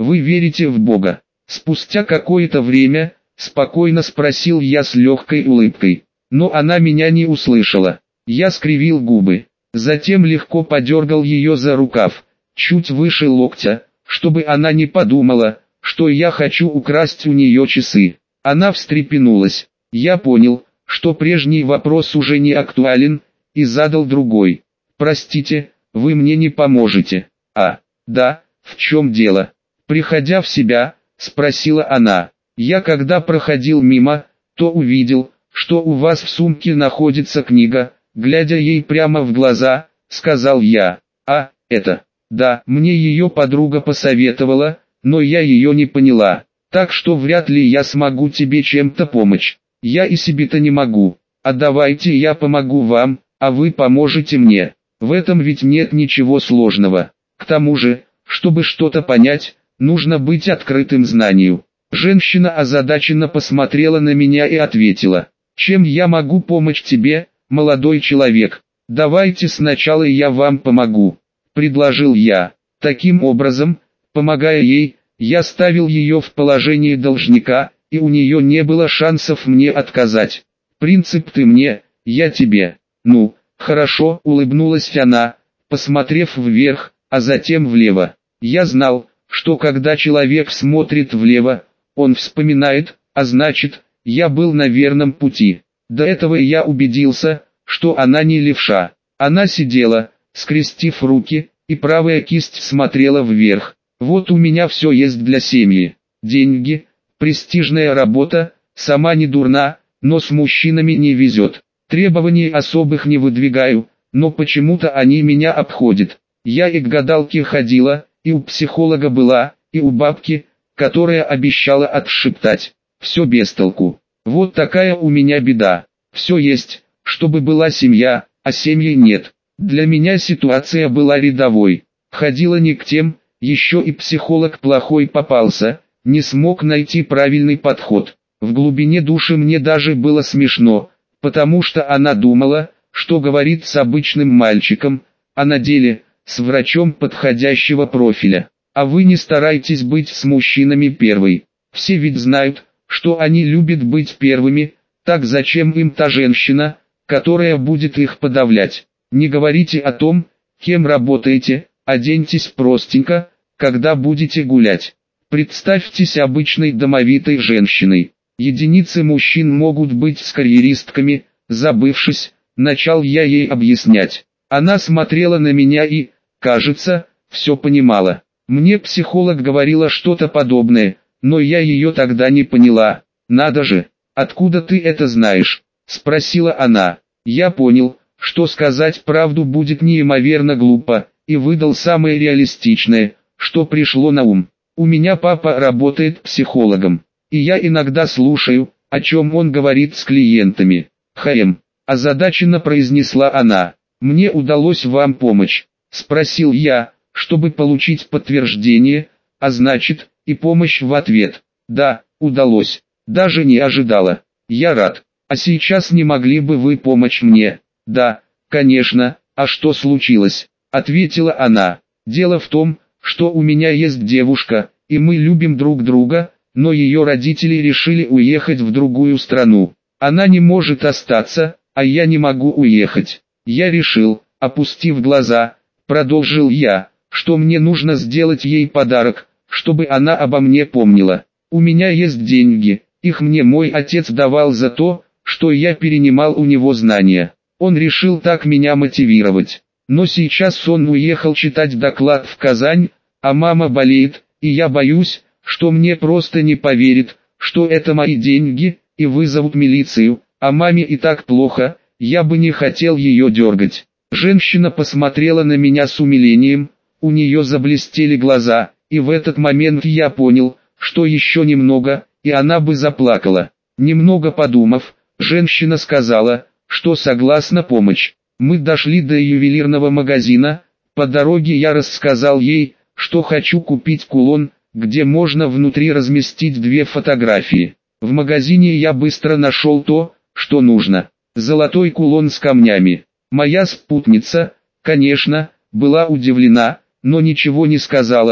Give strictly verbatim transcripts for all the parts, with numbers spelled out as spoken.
вы верите в Бога? Спустя какое-то время, спокойно спросил я с легкой улыбкой. Но она меня не услышала. Я скривил губы. Затем легко подергал ее за рукав, чуть выше локтя, чтобы она не подумала, что я хочу украсть у нее часы. Она встрепенулась. Я понял, что прежний вопрос уже не актуален, и задал другой. «Простите, вы мне не поможете?» «А, да, в чем дело?» Приходя в себя, спросила она. «Я когда проходил мимо, то увидел, что у вас в сумке находится книга», глядя ей прямо в глаза, сказал я. «А, это?» «Да, мне ее подруга посоветовала, но я ее не поняла, так что вряд ли я смогу тебе чем-то помочь. Я и себе-то не могу. А давайте я помогу вам, а вы поможете мне. В этом ведь нет ничего сложного. К тому же, чтобы что-то понять, нужно быть открытым знанию». Женщина озадаченно посмотрела на меня и ответила: «Чем я могу помочь тебе, молодой человек? Давайте сначала я вам помогу», — предложил я. Таким образом, помогая ей, я ставил ее в положение должника, и у нее не было шансов мне отказать. Принцип «ты мне, я тебе». «Ну, хорошо», — улыбнулась она, посмотрев вверх, а затем влево. Я знал, что когда человек смотрит влево, он вспоминает, а значит, я был на верном пути. До этого я убедился, что она не левша. Она сидела, скрестив руки, и правая кисть смотрела вверх. «Вот у меня все есть для семьи. Деньги, престижная работа, сама не дурна, но с мужчинами не везет. Требований особых не выдвигаю, но почему-то они меня обходят. Я и к гадалке ходила, и у психолога была, и у бабки, которая обещала отшептать. Все без толку. Вот такая у меня беда. Все есть, чтобы была семья, а семьи нет. Для меня ситуация была рядовой. Ходила не к тем, еще и психолог плохой попался, не смог найти правильный подход. В глубине души мне даже было смешно, потому что она думала, что говорит с обычным мальчиком, а на деле, с врачом подходящего профиля. А вы не старайтесь быть с мужчинами первой. Все ведь знают, что они любят быть первыми, так зачем им та женщина, которая будет их подавлять? Не говорите о том, кем работаете, оденьтесь простенько, когда будете гулять. Представьтесь обычной домовитой женщиной. Единицы мужчин могут быть с карьеристками, забывшись, начал я ей объяснять. Она смотрела на меня и, кажется, все понимала. Мне психолог говорила что-то подобное, но я ее тогда не поняла. «Надо же, откуда ты это знаешь?» – спросила она. Я понял, что сказать правду будет неимоверно глупо, и выдал самое реалистичное, что пришло на ум. У меня папа работает психологом, и я иногда слушаю, о чем он говорит с клиентами. «Хм», – озадаченно произнесла она. «Мне удалось вам помочь?» – спросил я, чтобы получить подтверждение, а значит, и помощь в ответ. «Да, удалось. Даже не ожидала. Я рад. А сейчас не могли бы вы помочь мне?» «Да, конечно. А что случилось?» – ответила она. «Дело в том, что у меня есть девушка, и мы любим друг друга, но ее родители решили уехать в другую страну. Она не может остаться, а я не могу уехать. Я решил, опустив глаза, продолжил я, что мне нужно сделать ей подарок, чтобы она обо мне помнила. У меня есть деньги, их мне мой отец давал за то, что я перенимал у него знания. Он решил так меня мотивировать. Но сейчас он уехал читать доклад в Казань, а мама болеет, и я боюсь, что мне просто не поверит, что это мои деньги, и вызовут милицию, а маме и так плохо, я бы не хотел ее дергать». Женщина посмотрела на меня с умилением, у нее заблестели глаза, и в этот момент я понял, что еще немного, и она бы заплакала. Немного подумав, женщина сказала, что согласна помочь. Мы дошли до ювелирного магазина, по дороге я рассказал ей, что хочу купить кулон, где можно внутри разместить две фотографии. В магазине я быстро нашел то, что нужно. Золотой кулон с камнями. Моя спутница, конечно, была удивлена, но ничего не сказала,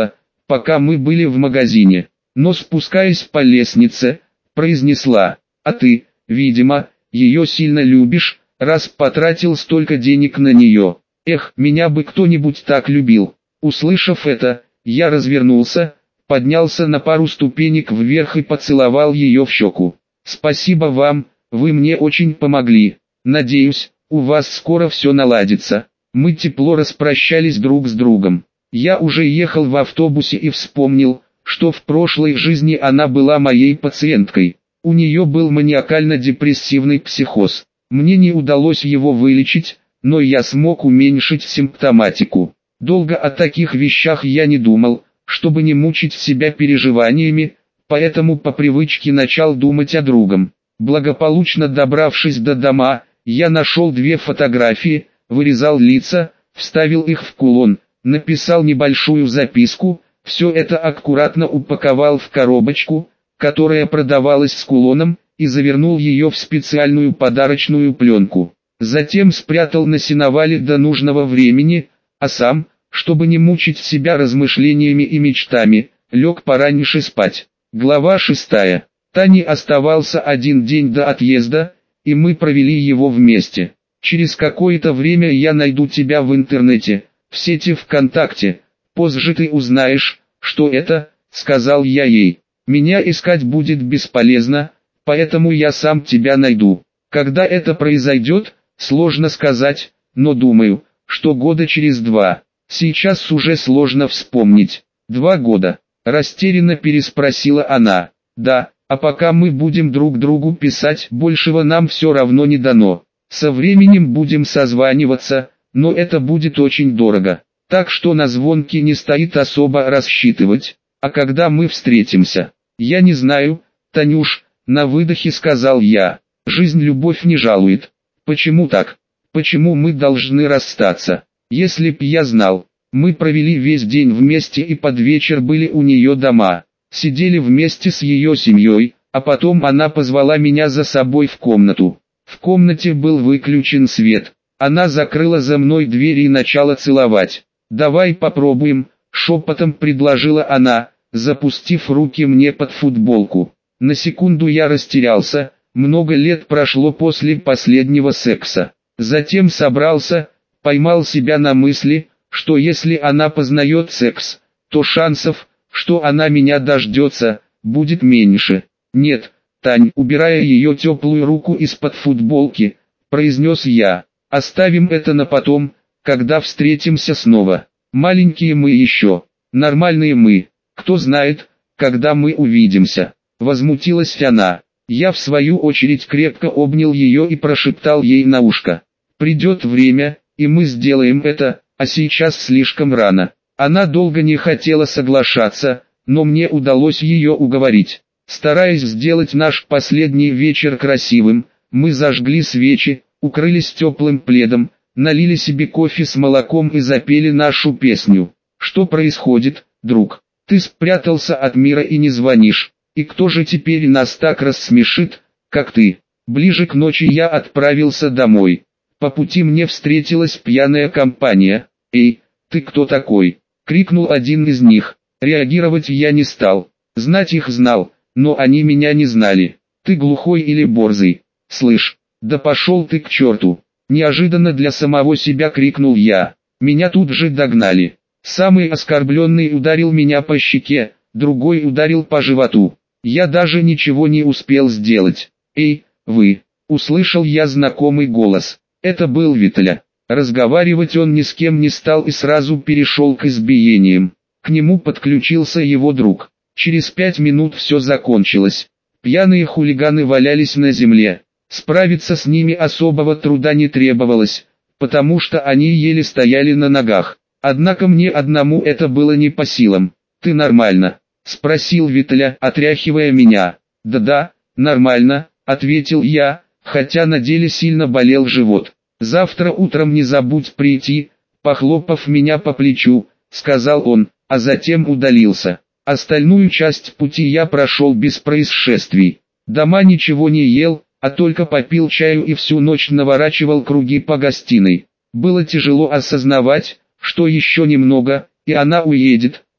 пока мы были в магазине. Но спускаясь по лестнице, произнесла: «А ты, видимо, ее сильно любишь, раз потратил столько денег на нее. Эх, меня бы кто-нибудь так любил». Услышав это, я развернулся, поднялся на пару ступенек вверх и поцеловал ее в щеку. «Спасибо вам, вы мне очень помогли. Надеюсь, у вас скоро все наладится». Мы тепло распрощались друг с другом. Я уже ехал в автобусе и вспомнил, что в прошлой жизни она была моей пациенткой. У нее был маниакально-депрессивный психоз. Мне не удалось его вылечить, но я смог уменьшить симптоматику. Долго о таких вещах я не думал, чтобы не мучить себя переживаниями, поэтому по привычке начал думать о другом. Благополучно добравшись до дома, я нашел две фотографии, вырезал лица, вставил их в кулон, написал небольшую записку, все это аккуратно упаковал в коробочку, которая продавалась с кулоном, и завернул ее в специальную подарочную пленку. Затем спрятал на сеновале до нужного времени, а сам, чтобы не мучить себя размышлениями и мечтами, лег пораньше спать. Глава шестая. Тане оставался один день до отъезда, и мы провели его вместе. «Через какое-то время я найду тебя в интернете, в сети ВКонтакте. Позже ты узнаешь, что это», — сказал я ей. «Меня искать будет бесполезно, поэтому я сам тебя найду. Когда это произойдет, сложно сказать, но думаю, что года через два. Сейчас уже сложно вспомнить». «Два года?» — растерянно переспросила она. «Да, а пока мы будем друг другу писать, большего нам все равно не дано. Со временем будем созваниваться, но это будет очень дорого. Так что на звонки не стоит особо рассчитывать. А когда мы встретимся?» «Я не знаю, Танюш», — на выдохе сказал я. «Жизнь любовь не жалует». «Почему так? Почему мы должны расстаться? Если б я знал». Мы провели весь день вместе и под вечер были у нее дома. Сидели вместе с ее семьей, а потом она позвала меня за собой в комнату. В комнате был выключен свет. Она закрыла за мной дверь и начала целовать. «Давай попробуем», — шепотом предложила она, запустив руки мне под футболку. На секунду я растерялся, много лет прошло после последнего секса. Затем собрался, поймал себя на мысли, что если она познает секс, то шансов, что она меня дождется, будет меньше. «Нет, Тань», убирая ее теплую руку из-под футболки, произнес я, «оставим это на потом, когда встретимся снова. Маленькие мы еще, нормальные мы, кто знает, когда мы увидимся». Возмутилась она. Я в свою очередь крепко обнял ее и прошептал ей на ушко: «Придет время, и мы сделаем это, а сейчас слишком рано». Она долго не хотела соглашаться, но мне удалось ее уговорить. Стараясь сделать наш последний вечер красивым, мы зажгли свечи, укрылись теплым пледом, налили себе кофе с молоком и запели нашу песню. «Что происходит, друг? Ты спрятался от мира и не звонишь. И кто же теперь нас так рассмешит, как ты?» Ближе к ночи я отправился домой. По пути мне встретилась пьяная компания. «Эй, ты кто такой?» — крикнул один из них. Реагировать я не стал. Знать их знал, но они меня не знали. «Ты глухой или борзый? Слышь, да пошел ты к черту!» Неожиданно для самого себя крикнул я. Меня тут же догнали. Самый оскорбленный ударил меня по щеке, другой ударил по животу. Я даже ничего не успел сделать. «Эй, вы!» — услышал я знакомый голос. Это был Виталя. Разговаривать он ни с кем не стал и сразу перешел к избиениям. К нему подключился его друг. Через пять минут все закончилось. Пьяные хулиганы валялись на земле. Справиться с ними особого труда не требовалось, потому что они еле стояли на ногах. Однако мне одному это было не по силам. «Ты нормально?» — спросил Виталя, отряхивая меня. «Да-да, нормально», — ответил я, хотя на деле сильно болел живот. «Завтра утром не забудь прийти», — похлопав меня по плечу, сказал он, а затем удалился. Остальную часть пути я прошел без происшествий. Дома ничего не ел, а только попил чаю и всю ночь наворачивал круги по гостиной. Было тяжело осознавать, что еще немного, и она уедет,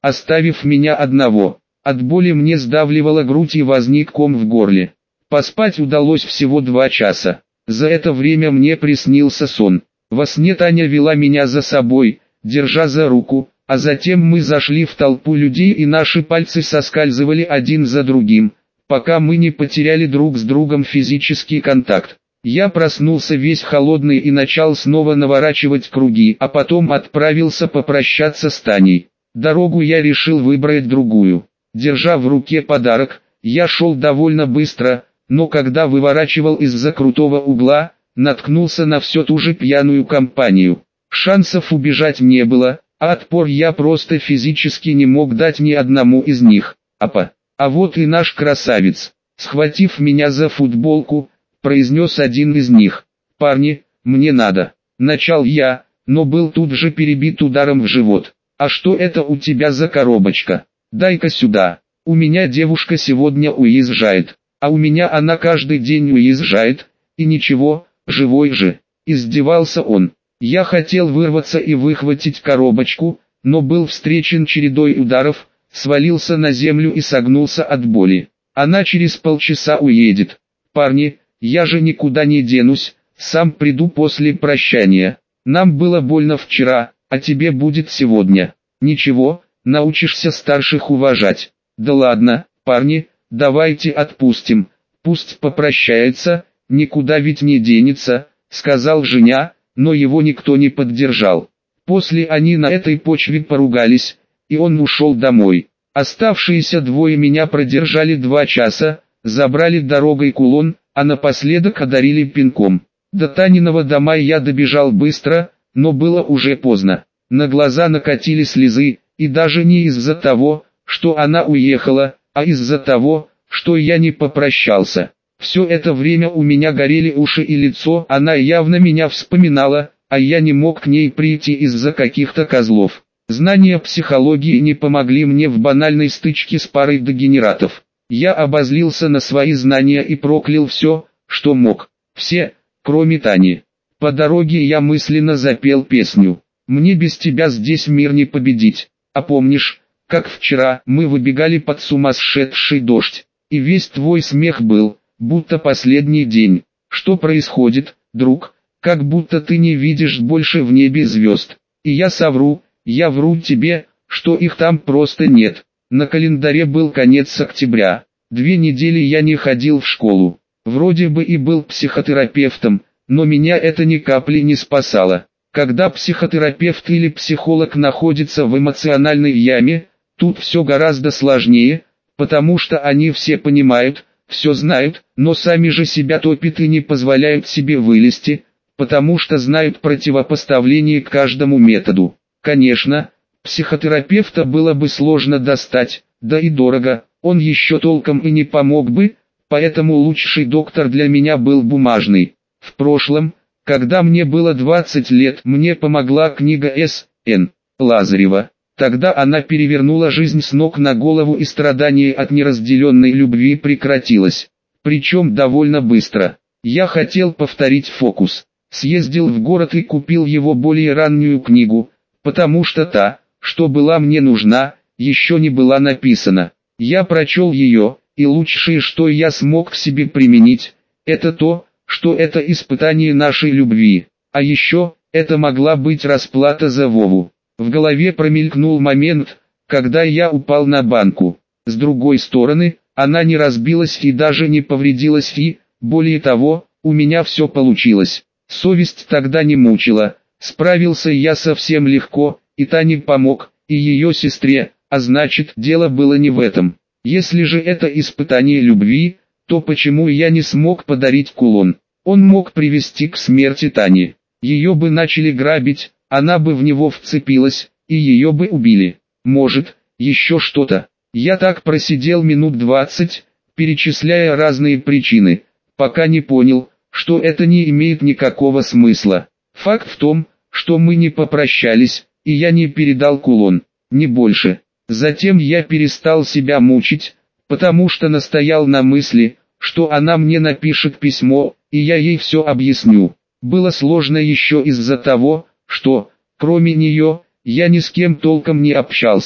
оставив меня одного. От боли мне сдавливала грудь и возник ком в горле. Поспать удалось всего два часа. За это время мне приснился сон. Во сне Таня вела меня за собой, держа за руку, а затем мы зашли в толпу людей и наши пальцы соскальзывали один за другим, пока мы не потеряли друг с другом физический контакт. Я проснулся весь холодный и начал снова наворачивать круги, а потом отправился попрощаться с Таней. Дорогу я решил выбрать другую. Держа в руке подарок, я шел довольно быстро, но когда выворачивал из-за крутого угла, наткнулся на все ту же пьяную компанию. Шансов убежать не было, а отпор я просто физически не мог дать ни одному из них. Апа, а вот и наш красавец. Схватив меня за футболку, произнес один из них. «Парни, мне надо». Начал я, но был тут же перебит ударом в живот. «А что это у тебя за коробочка? Дай-ка сюда. У меня девушка сегодня уезжает, а у меня она каждый день уезжает, и ничего, живой же». Издевался он. Я хотел вырваться и выхватить коробочку, но был встречен чередой ударов, свалился на землю и согнулся от боли. Она через полчаса уедет. «Парни, я же никуда не денусь, сам приду после прощания. Нам было больно вчера, а тебе будет сегодня. Ничего, научишься старших уважать». «Да ладно, парни, давайте отпустим, пусть попрощается, никуда ведь не денется», сказал Женя, но его никто не поддержал. После они на этой почве поругались, и он ушел домой. Оставшиеся двое меня продержали два часа, забрали дорогой кулон, а напоследок одарили пинком. До Таниного дома я добежал быстро, но было уже поздно. На глаза накатили слезы, и даже не из-за того, что она уехала, а из-за того, что я не попрощался. Все это время у меня горели уши и лицо, она явно меня вспоминала, а я не мог к ней прийти из-за каких-то козлов. Знания психологии не помогли мне в банальной стычке с парой дегенератов. Я обозлился на свои знания и проклял все, что мог. Все, кроме Тани. По дороге я мысленно запел песню. «Мне без тебя здесь мир не победить». А помнишь, как вчера мы выбегали под сумасшедший дождь, и весь твой смех был, будто последний день. Что происходит, друг? Как будто ты не видишь больше в небе звезд. И я совру, я вру тебе, что их там просто нет. На календаре был конец октября. Две недели я не ходил в школу. Вроде бы и был психотерапевтом, но меня это ни капли не спасало. Когда психотерапевт или психолог находится в эмоциональной яме, тут все гораздо сложнее, потому что они все понимают, все знают, но сами же себя топят и не позволяют себе вылезти, потому что знают противопоставление к каждому методу. Конечно, психотерапевта было бы сложно достать, да и дорого, он еще толком и не помог бы, поэтому лучший доктор для меня был бумажный. В прошлом, когда мне было двадцать лет, мне помогла книга С Н Лазарева. Тогда она перевернула жизнь с ног на голову, и страдание от неразделенной любви прекратилось. Причем довольно быстро. Я хотел повторить фокус. Съездил в город и купил его более раннюю книгу, потому что та, что была мне нужна, еще не была написана. Я прочел ее, и лучшее, что я смог к себе применить, это то, что это испытание нашей любви. А еще, это могла быть расплата за Вову. В голове промелькнул момент, когда я упал на банку. С другой стороны, она не разбилась и даже не повредилась, и, более того, у меня все получилось. Совесть тогда не мучила, справился я совсем легко, и Тане помог, и ее сестре, а значит, дело было не в этом. Если же это испытание любви, то почему я не смог подарить кулон? Он мог привести к смерти Тани. Ее бы начали грабить, она бы в него вцепилась, и ее бы убили. Может, еще что-то. Я так просидел минут двадцать, перечисляя разные причины, пока не понял, что это не имеет никакого смысла. Факт в том, что мы не попрощались, и я не передал кулон, не больше. Затем я перестал себя мучить, потому что настоял на мысли, что она мне напишет письмо, и я ей все объясню. Было сложно еще из-за того, что, кроме нее, я ни с кем толком не общался,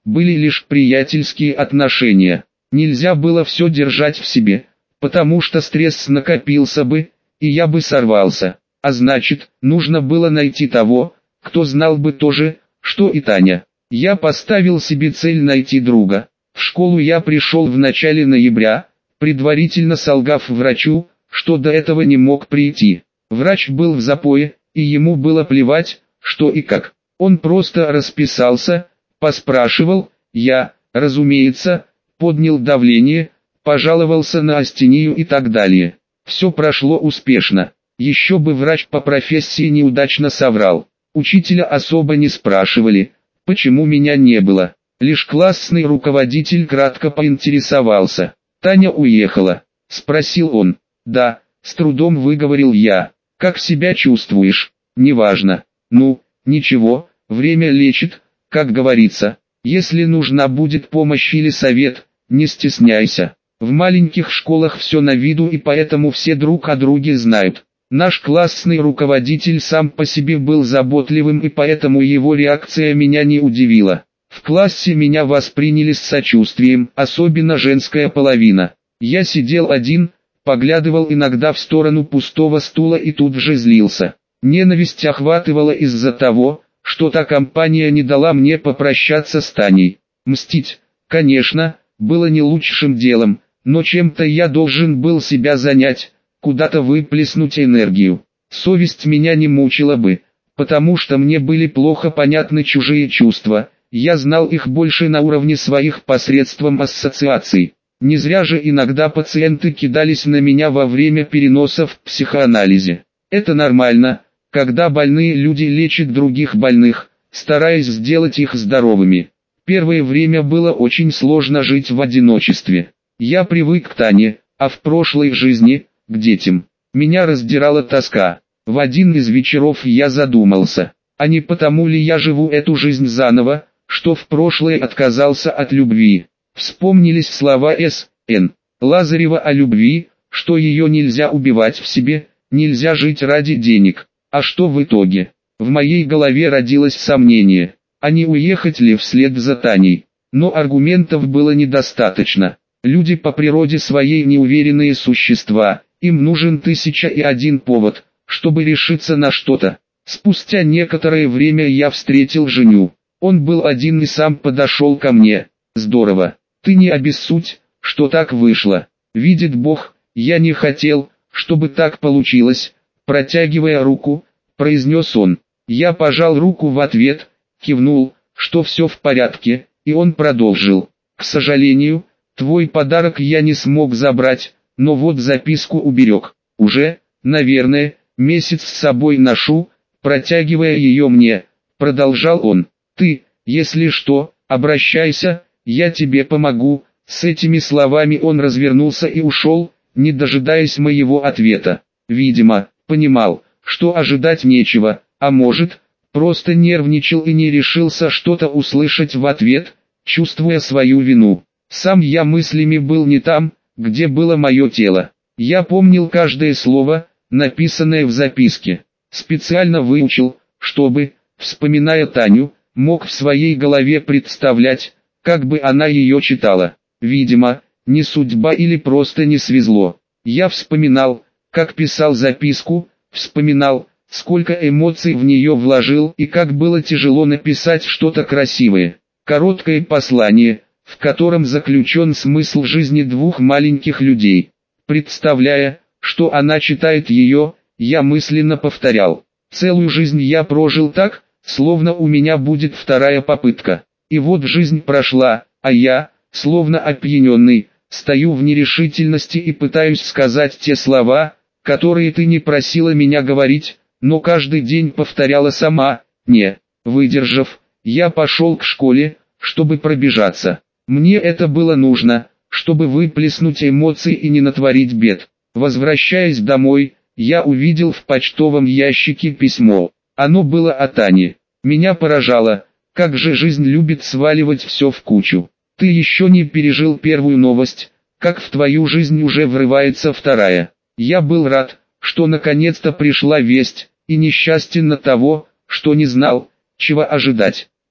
были лишь приятельские отношения. Нельзя было все держать в себе, потому что стресс накопился бы, и я бы сорвался. А значит, нужно было найти того, кто знал бы то же, что и Таня. Я поставил себе цель найти друга. В школу я пришел в начале ноября, предварительно солгав врачу, что до этого не мог прийти. Врач был в запое, и ему было плевать, что и как. Он просто расписался, поспрашивал, я, разумеется, поднял давление, пожаловался на астению и так далее. Все прошло успешно. Еще бы врач по профессии неудачно соврал. Учителя особо не спрашивали, почему меня не было. Лишь классный руководитель кратко поинтересовался. «Таня уехала?» – спросил он. «Да», – с трудом выговорил я. «Как себя чувствуешь?» «Неважно». «Ну, ничего, время лечит, как говорится. Если нужна будет помощь или совет, не стесняйся. В маленьких школах все на виду и поэтому все друг о друге знают». Наш классный руководитель сам по себе был заботливым и поэтому его реакция меня не удивила. В классе меня восприняли с сочувствием, особенно женская половина. Я сидел один, поглядывал иногда в сторону пустого стула и тут же злился. Ненависть охватывала из-за того, что та компания не дала мне попрощаться с Таней. Мстить, конечно, было не лучшим делом, но чем-то я должен был себя занять, куда-то выплеснуть энергию. Совесть меня не мучила бы, потому что мне были плохо понятны чужие чувства, я знал их больше на уровне своих посредством ассоциаций. Не зря же иногда пациенты кидались на меня во время переносов в психоанализе. Это нормально, когда больные люди лечат других больных, стараясь сделать их здоровыми. Первое время было очень сложно жить в одиночестве. Я привык к Тане, а в прошлой жизни – к детям. Меня раздирала тоска. В один из вечеров я задумался, а не потому ли я живу эту жизнь заново, что в прошлое отказался от любви. Вспомнились слова С. Н. Лазарева о любви, что ее нельзя убивать в себе, нельзя жить ради денег. А что в итоге? В моей голове родилось сомнение, а не уехать ли вслед за Таней. Но аргументов было недостаточно. Люди по природе своей неуверенные существа, им нужен тысяча и один повод, чтобы решиться на что-то. Спустя некоторое время я встретил Женю. Он был один и сам подошел ко мне. Здорово. Ты не обессудь, что так вышло. Видит Бог, я не хотел, чтобы так получилось. Протягивая руку, произнес он. Я пожал руку в ответ, кивнул, что все в порядке, и он продолжил. К сожалению, твой подарок я не смог забрать, но вот записку уберег. Уже, наверное, месяц с собой ношу, протягивая ее мне, продолжал он. Ты, если что, обращайся, я тебе помогу. С этими словами он развернулся и ушел, не дожидаясь моего ответа. Видимо, понимал, что ожидать нечего, а может, просто нервничал и не решился что-то услышать в ответ, чувствуя свою вину. Сам я мыслями был не там, где было мое тело. Я помнил каждое слово, написанное в записке. Специально выучил, чтобы, вспоминая Таню, мог в своей голове представлять, как бы она ее читала. Видимо, не судьба или просто не свезло. Я вспоминал, как писал записку, вспоминал, сколько эмоций в нее вложил и как было тяжело написать что-то красивое. Короткое послание, в котором заключен смысл жизни двух маленьких людей. Представляя, что она читает ее, я мысленно повторял. Целую жизнь я прожил так, словно у меня будет вторая попытка. И вот жизнь прошла, а я, словно опьяненный, стою в нерешительности и пытаюсь сказать те слова, которые ты не просила меня говорить, но каждый день повторяла сама. Не выдержав, я пошел к школе, чтобы пробежаться. Мне это было нужно, чтобы выплеснуть эмоции и не натворить бед. Возвращаясь домой, я увидел в почтовом ящике письмо. Оно было от Ани. Меня поражало, как же жизнь любит сваливать все в кучу. Ты еще не пережил первую новость, как в твою жизнь уже врывается вторая. Я был рад, что наконец-то пришла весть, и несчастен от того, что не знал, чего ожидать.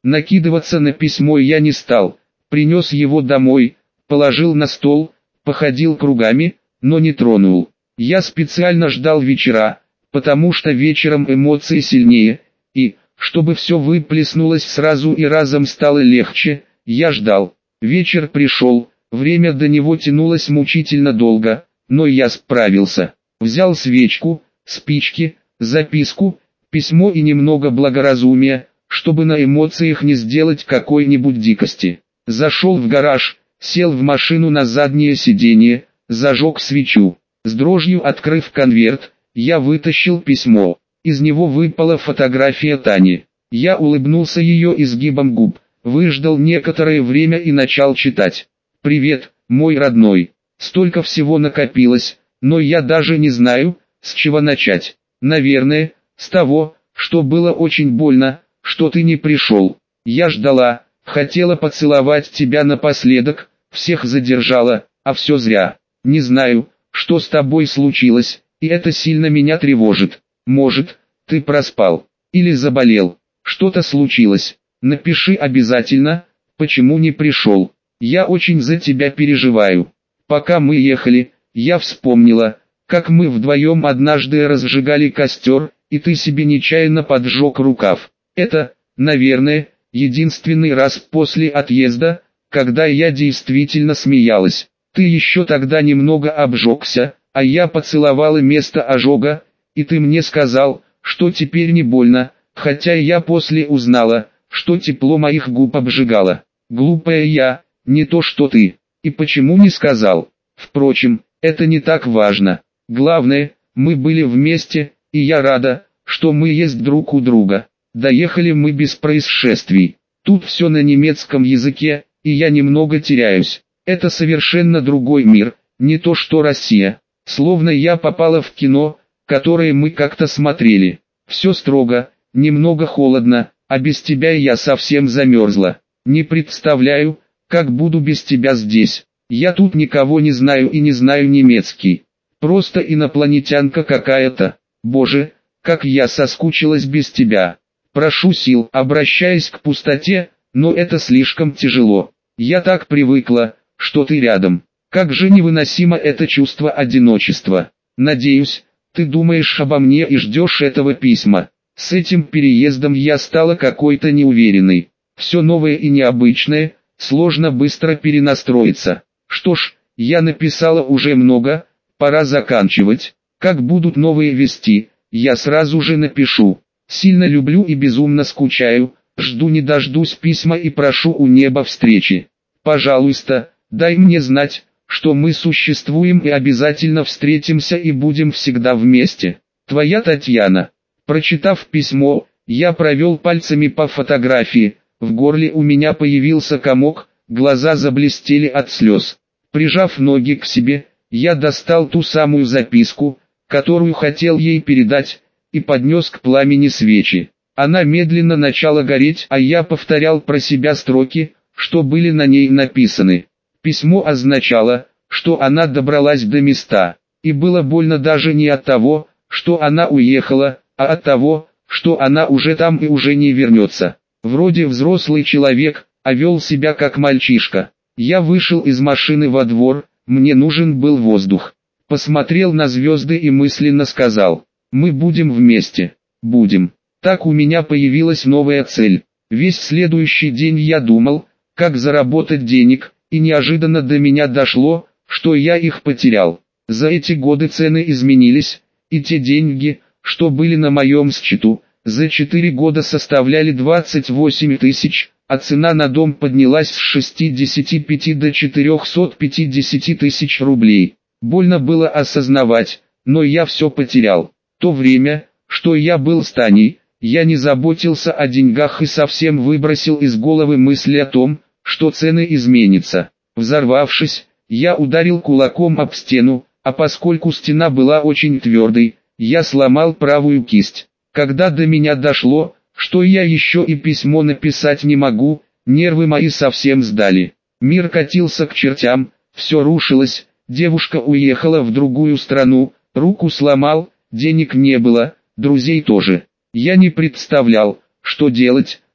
Накидываться на письмо я не стал, принес его домой, положил на стол, походил кругами, но не тронул. Я специально ждал вечера, потому что вечером эмоции сильнее, и, чтобы все выплеснулось сразу и разом стало легче, я ждал. Вечер пришел, время до него тянулось мучительно долго, но я справился. Взял свечку, спички, записку, письмо и немного благоразумия, чтобы на эмоциях не сделать какой-нибудь дикости. Зашел в гараж, сел в машину на заднее сиденье, зажег свечу. С дрожью открыв конверт, я вытащил письмо. Из него выпала фотография Тани. Я улыбнулся ее изгибом губ, выждал некоторое время и начал читать. «Привет, мой родной. Столько всего накопилось, но я даже не знаю, с чего начать. Наверное, с того, что было очень больно, что ты не пришел. Я ждала, хотела поцеловать тебя напоследок, всех задержала, а все зря. Не знаю, что с тобой случилось, и это сильно меня тревожит. Может, ты проспал, или заболел, что-то случилось. Напиши обязательно, почему не пришел. Я очень за тебя переживаю. Пока мы ехали, я вспомнила, как мы вдвоем однажды разжигали костер, и ты себе нечаянно поджег рукав. Это, наверное, единственный раз после отъезда, когда я действительно смеялась. Ты еще тогда немного обжегся, а я поцеловала место ожога, и ты мне сказал, что теперь не больно, хотя я после узнала, что тепло моих губ обжигало. Глупая я, не то что ты. И почему не сказал? Впрочем, это не так важно. Главное, мы были вместе, и я рада, что мы есть друг у друга. Доехали мы без происшествий. Тут все на немецком языке, и я немного теряюсь. Это совершенно другой мир, не то что Россия. Словно я попала в кино, которое мы как-то смотрели. Все строго, немного холодно, а без тебя я совсем замерзла. Не представляю, как буду без тебя здесь. Я тут никого не знаю и не знаю немецкий. Просто инопланетянка какая-то. Боже, как я соскучилась без тебя. Прошу сил, обращаясь к пустоте, но это слишком тяжело. Я так привыкла, что ты рядом. Как же невыносимо это чувство одиночества. Надеюсь, ты думаешь обо мне и ждешь этого письма. С этим переездом я стала какой-то неуверенной. Все новое и необычное, сложно быстро перенастроиться. Что ж, я написала уже много, пора заканчивать. Как будут новые вести, я сразу же напишу. Сильно люблю и безумно скучаю, жду не дождусь письма и прошу у неба встречи. Пожалуйста, дай мне знать, что мы существуем и обязательно встретимся и будем всегда вместе. Твоя Татьяна. Прочитав письмо, я провел пальцами по фотографии, в горле у меня появился комок, глаза заблестели от слез. Прижав ноги к себе, я достал ту самую записку, которую хотел ей передать, и поднес к пламени свечи. Она медленно начала гореть, а я повторял про себя строки, что были на ней написаны. Письмо означало, что она добралась до места, и было больно даже не от того, что она уехала, а от того, что она уже там и уже не вернется. Вроде взрослый человек, а вел себя как мальчишка. Я вышел из машины во двор, мне нужен был воздух. Посмотрел на звезды и мысленно сказал: мы будем вместе, будем. Так у меня появилась новая цель. Весь следующий день я думал, как заработать денег, и неожиданно до меня дошло, что я их потерял. За эти годы цены изменились, и те деньги, что были на моем счету, за четыре года составляли двадцать восемь тысяч, а цена на дом поднялась с шестидесяти пяти до четырехсот пятидесяти тысяч рублей. Больно было осознавать, но я все потерял. То время, что я был с Таней, я не заботился о деньгах и совсем выбросил из головы мысли о том, что цены изменятся. Взорвавшись, я ударил кулаком об стену, а поскольку стена была очень твердой, я сломал правую кисть. Когда до меня дошло, что я еще и письмо написать не могу, нервы мои совсем сдали. Мир катился к чертям, все рушилось, девушка уехала в другую страну, руку сломал, денег не было, друзей тоже. Я не представлял, что делать,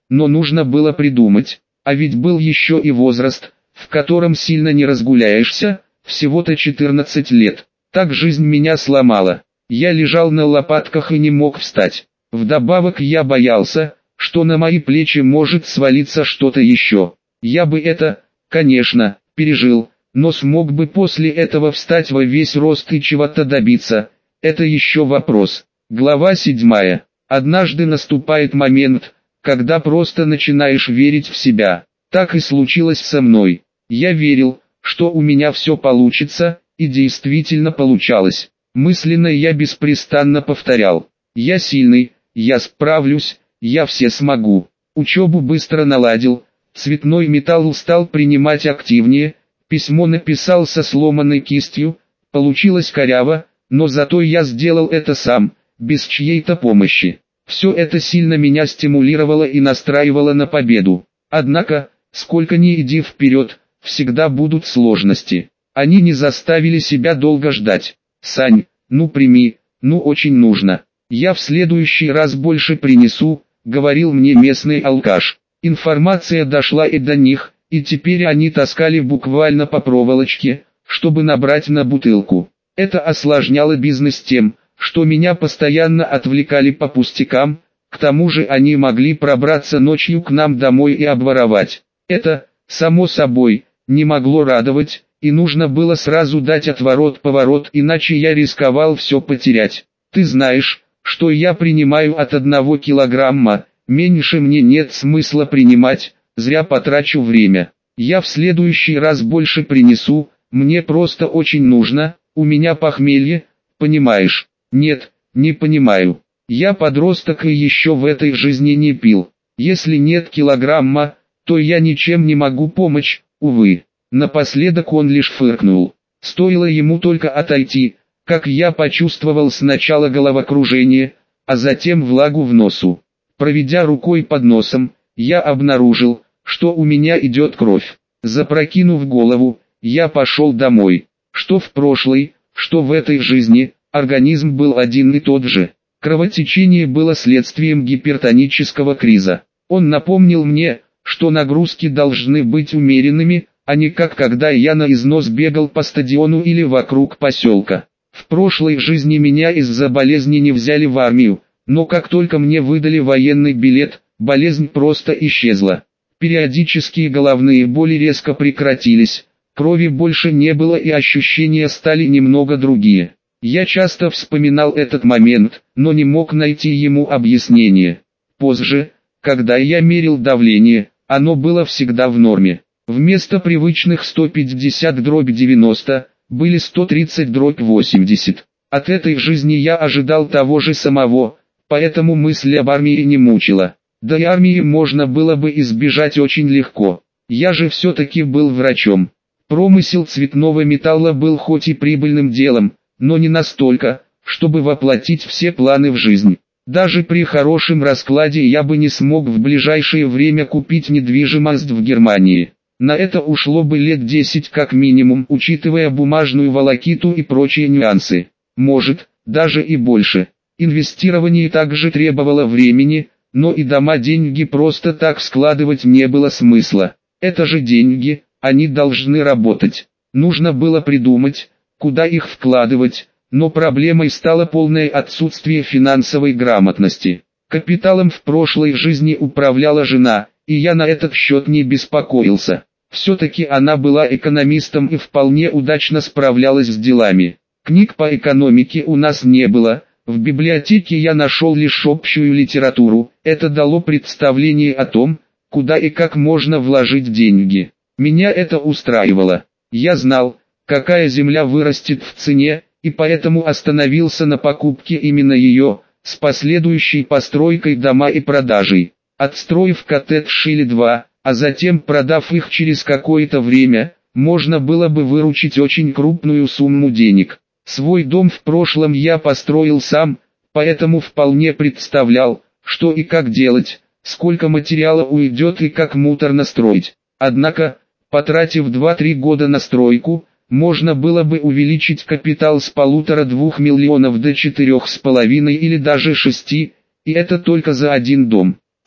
но нужно было придумать. А ведь был еще и возраст, в котором сильно не разгуляешься, всего-то четырнадцать лет. Так жизнь меня сломала. Я лежал на лопатках и не мог встать. Вдобавок я боялся, что на мои плечи может свалиться что-то еще. Я бы это, конечно, пережил, но смог бы после этого встать во весь рост и чего-то добиться. Это еще вопрос. Глава седьмая. Однажды наступает момент, когда просто начинаешь верить в себя. Так и случилось со мной. Я верил, что у меня все получится, и действительно получалось. Мысленно я беспрестанно повторял: я сильный, я справлюсь, я все смогу. Учебу быстро наладил, цветной металл стал принимать активнее, письмо написал со сломанной кистью, получилось коряво, но зато я сделал это сам, без чьей-то помощи. Все это сильно меня стимулировало и настраивало на победу. Однако, сколько ни иди вперед, всегда будут сложности. Они не заставили себя долго ждать. «Сань, ну прими, ну очень нужно. Я в следующий раз больше принесу», — говорил мне местный алкаш. Информация дошла и до них, и теперь они таскали буквально по проволочке, чтобы набрать на бутылку. Это осложняло бизнес тем, что меня постоянно отвлекали по пустякам, к тому же они могли пробраться ночью к нам домой и обворовать. Это, само собой, не могло радовать, и нужно было сразу дать отворот-поворот, иначе я рисковал все потерять. Ты знаешь, что я принимаю от одного килограмма, меньше мне нет смысла принимать, зря потрачу время. Я в следующий раз больше принесу, мне просто очень нужно, у меня похмелье, понимаешь? Нет, не понимаю. Я подросток и еще в этой жизни не пил. Если нет килограмма, то я ничем не могу помочь, увы. Напоследок он лишь фыркнул. Стоило ему только отойти, как я почувствовал сначала головокружение, а затем влагу в носу. Проведя рукой под носом, я обнаружил, что у меня идет кровь. Запрокинув голову, я пошел домой. Что в прошлой, что в этой жизни, организм был один и тот же. Кровотечение было следствием гипертонического криза. Он напомнил мне, что нагрузки должны быть умеренными, а не как когда я на износ бегал по стадиону или вокруг поселка. В прошлой жизни меня из-за болезни не взяли в армию, но как только мне выдали военный билет, болезнь просто исчезла. Периодические головные боли резко прекратились, крови больше не было и ощущения стали немного другие. Я часто вспоминал этот момент, но не мог найти ему объяснение. Позже, когда я мерил давление, оно было всегда в норме. Вместо привычных сто пятьдесят дробь девяносто, были сто тридцать дробь восемьдесят. От этой жизни я ожидал того же самого, поэтому мысль об армии не мучила. Да и армии можно было бы избежать очень легко. Я же все-таки был врачом. Промысел цветного металла был хоть и прибыльным делом, но не настолько, чтобы воплотить все планы в жизнь. Даже при хорошем раскладе я бы не смог в ближайшее время купить недвижимость в Германии. На это ушло бы лет десять как минимум, учитывая бумажную волокиту и прочие нюансы. Может, даже и больше. Инвестирование также требовало времени, но и дома деньги просто так складывать не было смысла. Это же деньги, они должны работать. Нужно было придумать, куда их вкладывать, но проблемой стало полное отсутствие финансовой грамотности. Капиталом в прошлой жизни управляла жена, и я на этот счет не беспокоился. Все-таки она была экономистом и вполне удачно справлялась с делами. Книг по экономике у нас не было, в библиотеке я нашел лишь общую литературу, это дало представление о том, куда и как можно вложить деньги. Меня это устраивало. Я знал, какая земля вырастет в цене, и поэтому остановился на покупке именно ее, с последующей постройкой дома и продажей. Отстроив коттедж или два, а затем продав их через какое-то время, можно было бы выручить очень крупную сумму денег. Свой дом в прошлом я построил сам, поэтому вполне представлял, что и как делать, сколько материала уйдет и как муторно строить. Однако, потратив два-три года на стройку, можно было бы увеличить капитал с полутора-двух миллионов до четырех с половиной или даже шести, и это только за один дом.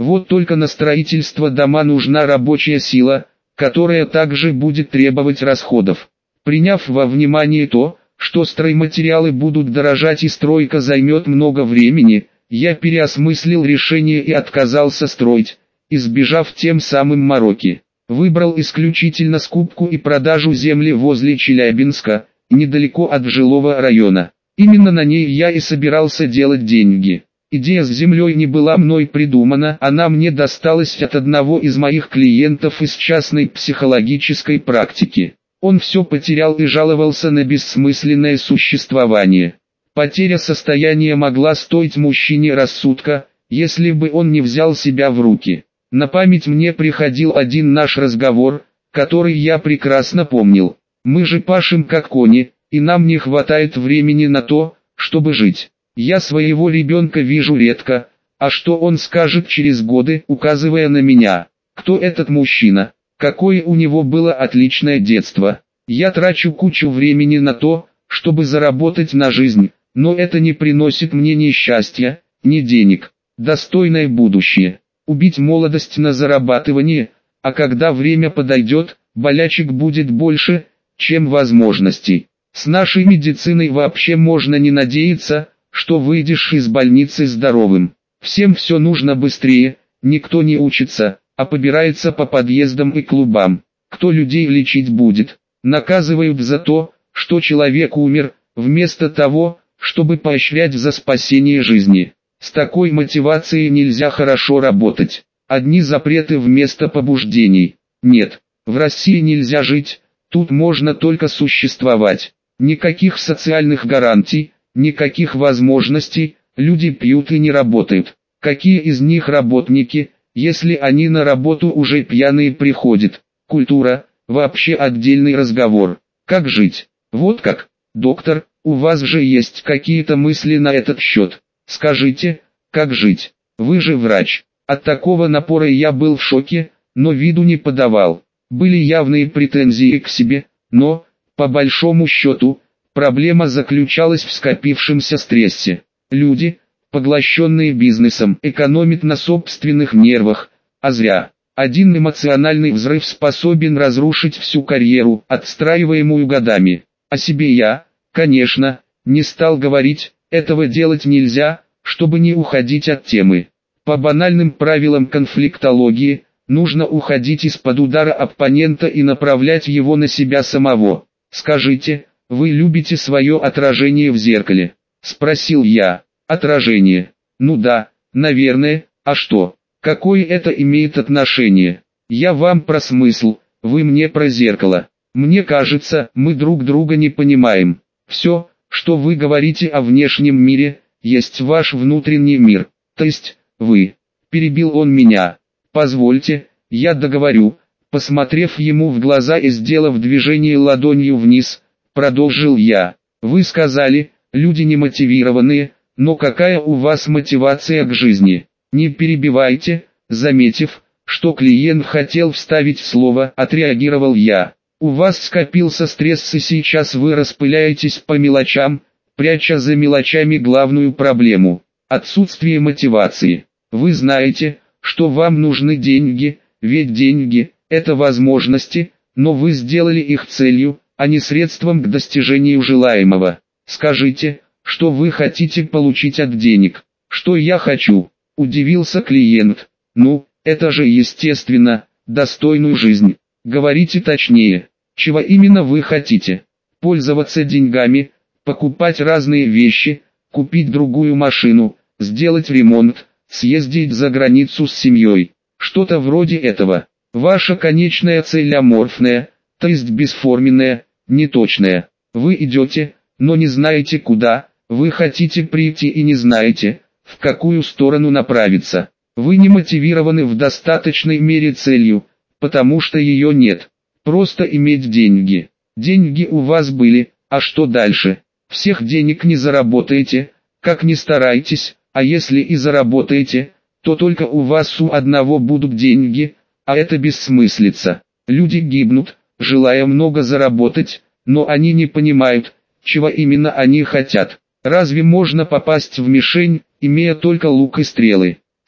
Вот только на строительство дома нужна рабочая сила, которая также будет требовать расходов. Приняв во внимание то, что стройматериалы будут дорожать и стройка займет много времени, я переосмыслил решение и отказался строить, избежав тем самым мороки. Выбрал исключительно скупку и продажу земли возле Челябинска, недалеко от жилого района. Именно на ней я и собирался делать деньги. Идея с землей не была мной придумана, она мне досталась от одного из моих клиентов из частной психологической практики. Он все потерял и жаловался на бессмысленное существование. Потеря состояния могла стоить мужчине рассудка, если бы он не взял себя в руки. На память мне приходил один наш разговор, который я прекрасно помнил. Мы же пашем как кони, и нам не хватает времени на то, чтобы жить. Я своего ребенка вижу редко, а что он скажет через годы, указывая на меня? Кто этот мужчина? Какое у него было отличное детство? Я трачу кучу времени на то, чтобы заработать на жизнь, но это не приносит мне ни счастья, ни денег, достойное будущее. Убить молодость на зарабатывание, а когда время подойдет, болячек будет больше, чем возможностей. С нашей медициной вообще можно не надеяться, что выйдешь из больницы здоровым. Всем все нужно быстрее, никто не учится, а побирается по подъездам и клубам. Кто людей лечить будет? Наказывают за то, что человек умер, вместо того, чтобы поощрять за спасение жизни. С такой мотивацией нельзя хорошо работать. Одни запреты вместо побуждений. Нет, в России нельзя жить, тут можно только существовать. Никаких социальных гарантий, никаких возможностей, люди пьют и не работают. Какие из них работники, если они на работу уже пьяные приходят? Культура, вообще отдельный разговор. Как жить? Вот как? Доктор, у вас же есть какие-то мысли на этот счет. Скажите, как жить? Вы же врач. От такого напора я был в шоке, но виду не подавал. Были явные претензии к себе, но, по большому счету, проблема заключалась в скопившемся стрессе. Люди, поглощенные бизнесом, экономят на собственных нервах, а зря. Один эмоциональный взрыв способен разрушить всю карьеру, отстраиваемую годами. О себе я, конечно, не стал говорить, этого делать нельзя, чтобы не уходить от темы. По банальным правилам конфликтологии, нужно уходить из-под удара оппонента и направлять его на себя самого. «Скажите, вы любите свое отражение в зеркале?» – спросил я. «Отражение? Ну да, наверное, а что? Какое это имеет отношение? Я вам про смысл, вы мне про зеркало. Мне кажется, мы друг друга не понимаем. Все, что вы говорите о внешнем мире, есть ваш внутренний мир, то есть, вы». Перебил он меня. «Позвольте, я договорю». Посмотрев ему в глаза и сделав движение ладонью вниз, продолжил я. «Вы сказали, люди не мотивированные, но какая у вас мотивация к жизни?» «Не перебивайте», заметив, что клиент хотел вставить слово, отреагировал я. «У вас скопился стресс и сейчас вы распыляетесь по мелочам, пряча за мелочами главную проблему – отсутствие мотивации. Вы знаете, что вам нужны деньги, ведь деньги – это возможности, но вы сделали их целью, а не средством к достижению желаемого. Скажите, что вы хотите получить от денег?» «Что я хочу?» – удивился клиент. «Ну, это же естественно, достойную жизнь. Говорите точнее, чего именно вы хотите? Пользоваться деньгами, покупать разные вещи, купить другую машину, сделать ремонт, съездить за границу с семьей. Что-то вроде этого. Ваша конечная цель аморфная, то есть бесформенная, неточная. Вы идете, но не знаете куда, вы хотите прийти и не знаете, в какую сторону направиться. Вы не мотивированы в достаточной мере целью, потому что ее нет. Просто иметь деньги. Деньги у вас были, а что дальше? Всех денег не заработаете, как ни старайтесь, а если и заработаете, то только у вас у одного будут деньги, а это бессмыслица. Люди гибнут, желая много заработать, но они не понимают, чего именно они хотят. Разве можно попасть в мишень, имея только лук и стрелы?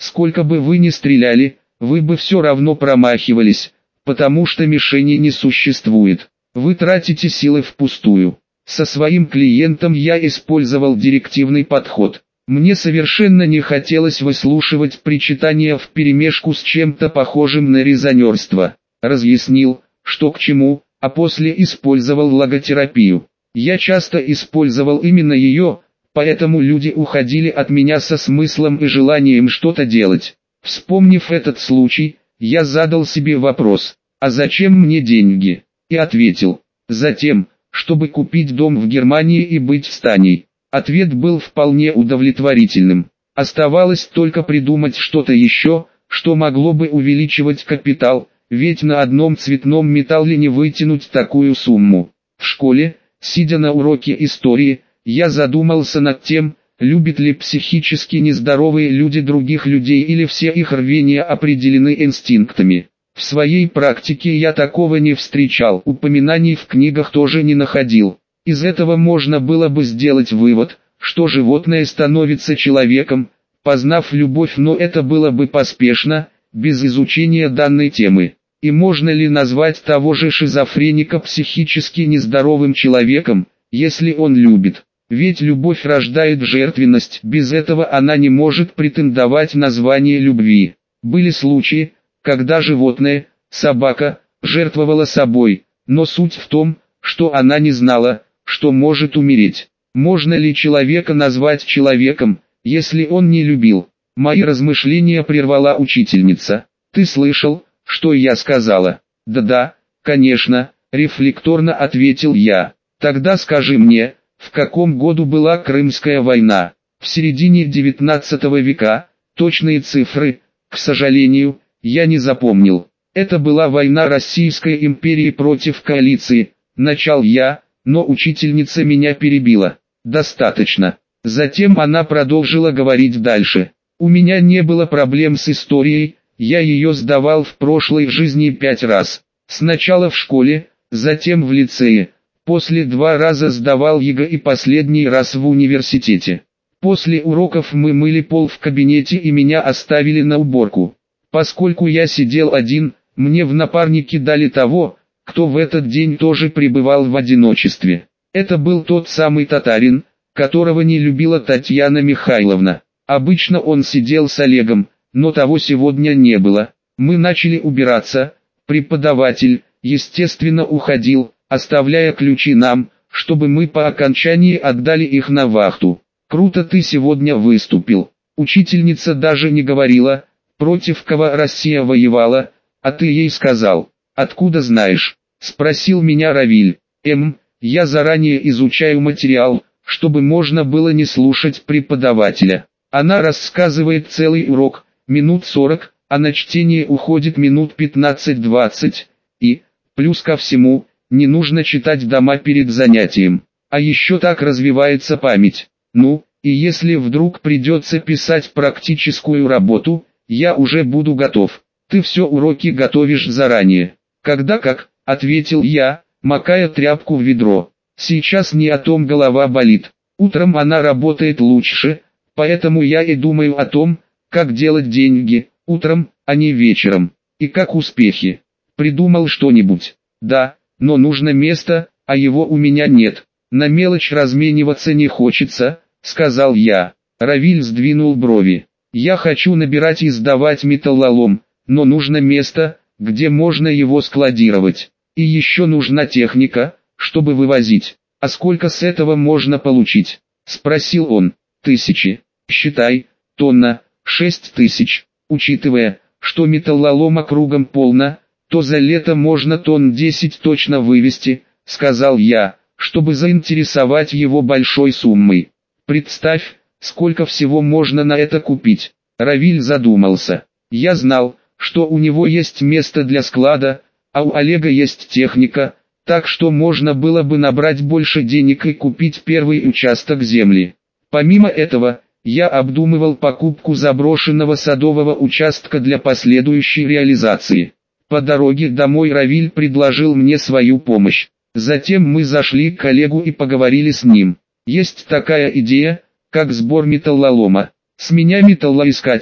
Сколько бы вы ни стреляли, вы бы все равно промахивались, потому что мишени не существует. Вы тратите силы впустую. Со своим клиентом я использовал директивный подход. Мне совершенно не хотелось выслушивать причитания вперемешку с чем-то похожим на резонерство. Разъяснил, что к чему, а после использовал логотерапию. Я часто использовал именно ее, поэтому люди уходили от меня со смыслом и желанием что-то делать. Вспомнив этот случай, я задал себе вопрос: а зачем мне деньги? И ответил: затем, чтобы купить дом в Германии и быть с Таней. Ответ был вполне удовлетворительным. Оставалось только придумать что-то еще, что могло бы увеличивать капитал, ведь на одном цветном металле не вытянуть такую сумму. В школе, сидя на уроке истории, я задумался над тем, любят ли психически нездоровые люди других людей или все их рвения определены инстинктами. В своей практике я такого не встречал, упоминаний в книгах тоже не находил. Из этого можно было бы сделать вывод, что животное становится человеком, познав любовь, но это было бы поспешно, без изучения данной темы. И можно ли назвать того же шизофреника психически нездоровым человеком, если он любит? Ведь любовь рождает жертвенность, без этого она не может претендовать на звание любви. Были случаи, когда животное, собака, жертвовала собой, но суть в том, что она не знала, что может умереть. Можно ли человека назвать человеком, если он не любил? Мои размышления прервала учительница. Ты слышал, что я сказала? Да-да, конечно, рефлекторно ответил я. Тогда скажи мне, в каком году была Крымская война? В середине девятнадцатого века, точные цифры, к сожалению, я не запомнил. Это была война Российской империи против коалиции, начал я, но учительница меня перебила. Достаточно. Затем она продолжила говорить дальше. У меня не было проблем с историей, я ее сдавал в прошлой жизни пять раз. Сначала в школе, затем в лицее, после два раза сдавал ЕГЭ и последний раз в университете. После уроков мы мыли пол в кабинете и меня оставили на уборку. Поскольку я сидел один, мне в напарники дали того, кто в этот день тоже пребывал в одиночестве. Это был тот самый татарин, которого не любила Татьяна Михайловна. Обычно он сидел с Олегом, но того сегодня не было. Мы начали убираться, преподаватель, естественно, уходил, оставляя ключи нам, чтобы мы по окончании отдали их на вахту. Круто ты сегодня выступил. Учительница даже не говорила, против кого Россия воевала, а ты ей сказал. «Откуда знаешь?» – спросил меня Равиль. «Эм, я заранее изучаю материал, чтобы можно было не слушать преподавателя. Она рассказывает целый урок, минут сорок, а на чтение уходит минут пятнадцать-двадцать, и, плюс ко всему, не нужно читать дома перед занятием. А еще так развивается память. Ну, и если вдруг придется писать практическую работу, я уже буду готов. Ты все уроки готовишь заранее». «Когда как», — ответил я, макая тряпку в ведро. «Сейчас не о том голова болит. Утром она работает лучше, поэтому я и думаю о том, как делать деньги, утром, а не вечером. И как успехи? Придумал что-нибудь?» «Да, но нужно место, а его у меня нет. На мелочь размениваться не хочется», — сказал я. Равиль сдвинул брови. «Я хочу набирать и сдавать металлолом, но нужно место, где можно его складировать. И еще нужна техника, чтобы вывозить. А сколько с этого можно получить?» — спросил он. «Тысячи. Считай, тонна, шесть тысяч. Учитывая, что металлолома кругом полно, то за лето можно тонн десять точно вывести», — сказал я, чтобы заинтересовать его большой суммой. «Представь, сколько всего можно на это купить». Равиль задумался. Я знал, что у него есть место для склада, а у Олега есть техника, так что можно было бы набрать больше денег и купить первый участок земли. Помимо этого, я обдумывал покупку заброшенного садового участка для последующей реализации. По дороге домой Равиль предложил мне свою помощь. Затем мы зашли к Олегу и поговорили с ним. «Есть такая идея, как сбор металлолома. С меня металлоискатель», —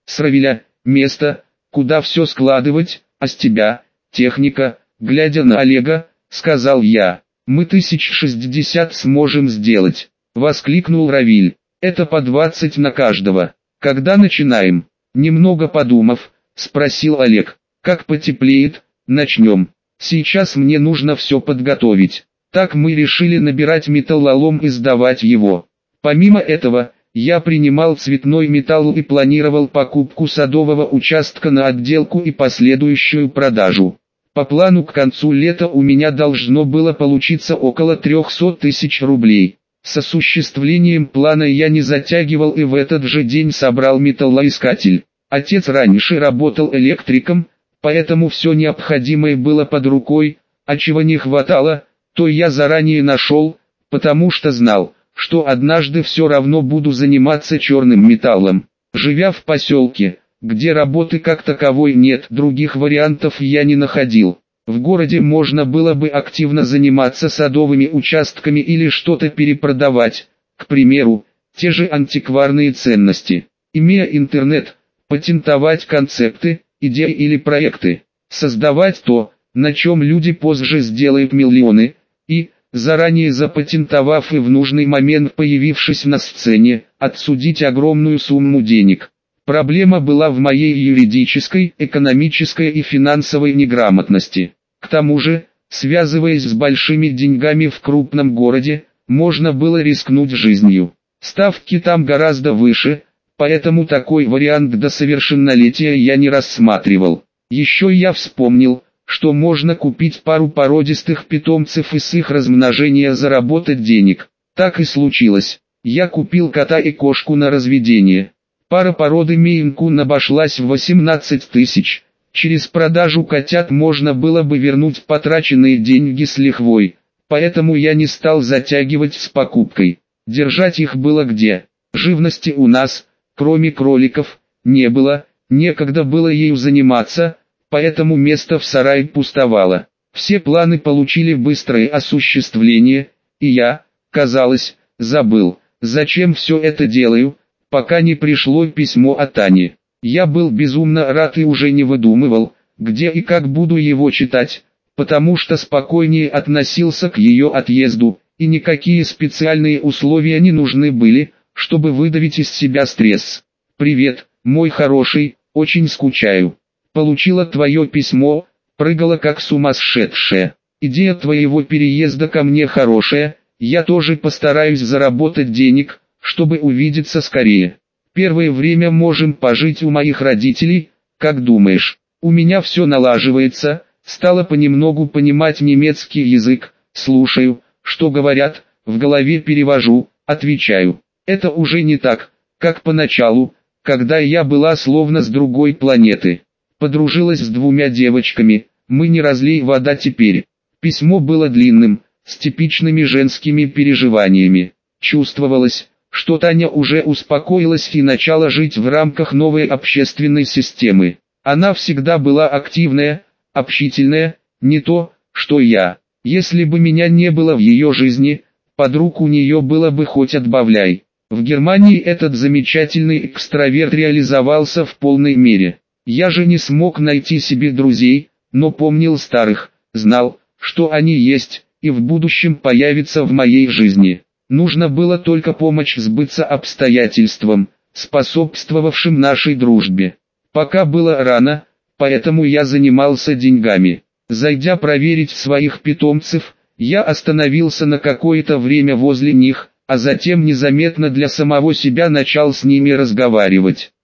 с Равиля, место, куда все складывать, а с тебя, техника, глядя на Олега, сказал я. Мы тысяч шестьдесят сможем сделать, воскликнул Равиль. Это по двадцать на каждого. Когда начинаем? Немного подумав, спросил Олег. Как потеплеет, начнем. Сейчас мне нужно все подготовить. Так мы решили набирать металлолом и сдавать его. Помимо этого, я принимал цветной металл и планировал покупку садового участка на отделку и последующую продажу. По плану к концу лета у меня должно было получиться около трехсот тысяч рублей. С осуществлением плана я не затягивал и в этот же день собрал металлоискатель. Отец раньше работал электриком, поэтому все необходимое было под рукой, а чего не хватало, то я заранее нашел, потому что знал, что однажды все равно буду заниматься черным металлом. Живя в поселке, где работы как таковой нет, других вариантов я не находил. В городе можно было бы активно заниматься садовыми участками или что-то перепродавать, к примеру, те же антикварные ценности. Имея интернет, патентовать концепты, идеи или проекты, создавать то, на чем люди позже сделают миллионы, и, заранее запатентовав и в нужный момент появившись на сцене, отсудить огромную сумму денег. Проблема была в моей юридической, экономической и финансовой неграмотности. К тому же, связываясь с большими деньгами в крупном городе, можно было рискнуть жизнью. Ставки там гораздо выше, поэтому такой вариант до совершеннолетия я не рассматривал. Еще я вспомнил, что можно купить пару породистых питомцев и с их размножения заработать денег. Так и случилось. Я купил кота и кошку на разведение. Пара породы Мейн-кун обошлась в восемнадцать тысяч. Через продажу котят можно было бы вернуть потраченные деньги с лихвой, поэтому я не стал затягивать с покупкой. Держать их было где. Живности у нас, кроме кроликов, не было, некогда было ею заниматься, поэтому место в сарае пустовало. Все планы получили быстрое осуществление, и я, казалось, забыл, зачем все это делаю, пока не пришло письмо от Ани. Я был безумно рад и уже не выдумывал, где и как буду его читать, потому что спокойнее относился к ее отъезду, и никакие специальные условия не нужны были, чтобы выдавить из себя стресс. «Привет, мой хороший, очень скучаю. Получила твое письмо, прыгала как сумасшедшая. Идея твоего переезда ко мне хорошая, я тоже постараюсь заработать денег, чтобы увидеться скорее. Первое время можем пожить у моих родителей, как думаешь? У меня все налаживается, стала понемногу понимать немецкий язык, слушаю, что говорят, в голове перевожу, отвечаю. Это уже не так, как поначалу, когда я была словно с другой планеты. Подружилась с двумя девочками, мы не разлей вода теперь. Письмо было длинным, с типичными женскими переживаниями. Чувствовалось, что Таня уже успокоилась и начала жить в рамках новой общественной системы. Она всегда была активная, общительная, не то, что я. Если бы меня не было в ее жизни, подруг у нее было бы хоть отбавляй. В Германии этот замечательный экстраверт реализовался в полной мере. Я же не смог найти себе друзей, но помнил старых, знал, что они есть, и в будущем появятся в моей жизни. Нужно было только помочь сбыться обстоятельствам, способствовавшим нашей дружбе. Пока было рано, поэтому я занимался деньгами. Зайдя проверить своих питомцев, я остановился на какое-то время возле них, а затем незаметно для самого себя начал с ними разговаривать.